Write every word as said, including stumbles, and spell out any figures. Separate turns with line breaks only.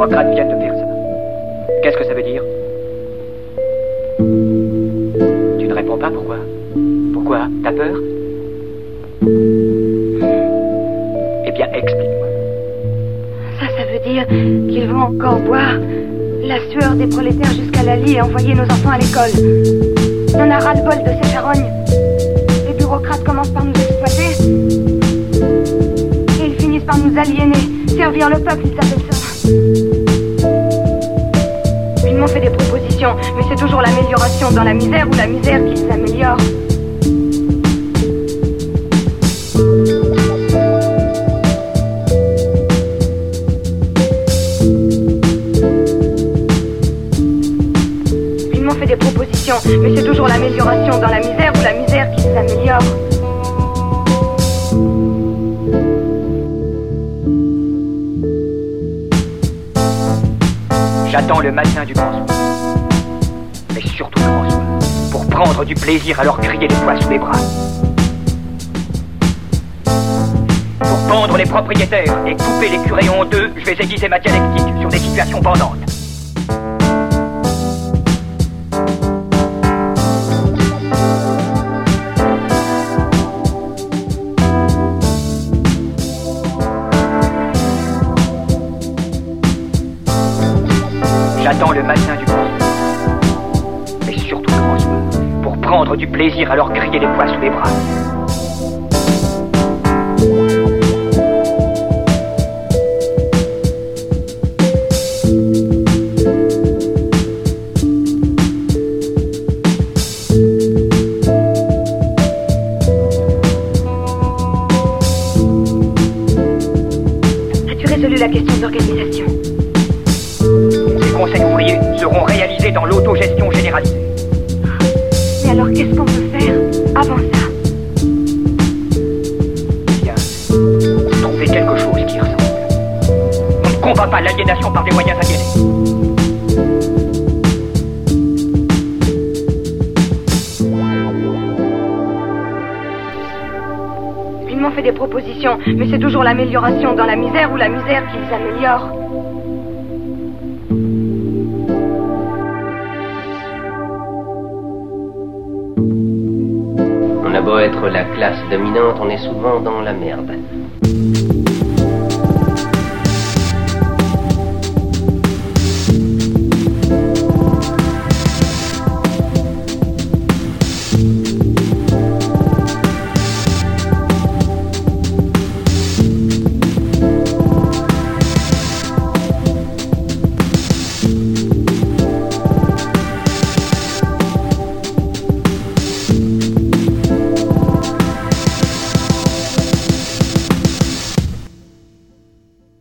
bureaucrates viennent de faire ça. Qu'est-ce que ça veut dire? Tu ne réponds pas, pourquoi? Pourquoi? T'as peur? Eh bien, explique-moi.
Ça, ça veut dire qu'ils vont encore boire la sueur des prolétaires jusqu'à la lie et envoyer nos enfants à l'école. On a ras-le-bol de ces charognes. Les bureaucrates commencent par nous exploiter et ils finissent par nous aliéner. Servir le peuple, ils appellent ça. Ils m'ont fait des propositions, mais c'est toujours l'amélioration dans la misère ou la misère qu'ils améliorent. Ils m'ont fait des propositions, mais c'est toujours l'amélioration dans la misère ou la misère qu'ils améliorent.
J'attends le matin du grand soir. Mais surtout le grand soir. Pour prendre du plaisir à leur crier les poings sous les bras. Pour pendre les propriétaires et couper les curés en deux, je vais aiguiser ma dialectique sur des situations pendantes. J'attends le matin du grand soir. Mais surtout le grand soir. Pour prendre du plaisir à leur crier les poings sous les bras.
As-tu résolu la question d'organisation?
Les conseils ouvriers seront réalisés dans l'autogestion généralisée.
Mais alors qu'est-ce qu'on peut faire avant ça?
Bien, trouver quelque chose qui ressemble. On ne combat pas l'aliénation par des moyens aliénés.
Ils m'ont fait des propositions, mais c'est toujours l'amélioration dans la misère ou la misère qu'ils améliorent.
On a beau être la classe dominante, on est souvent dans la merde.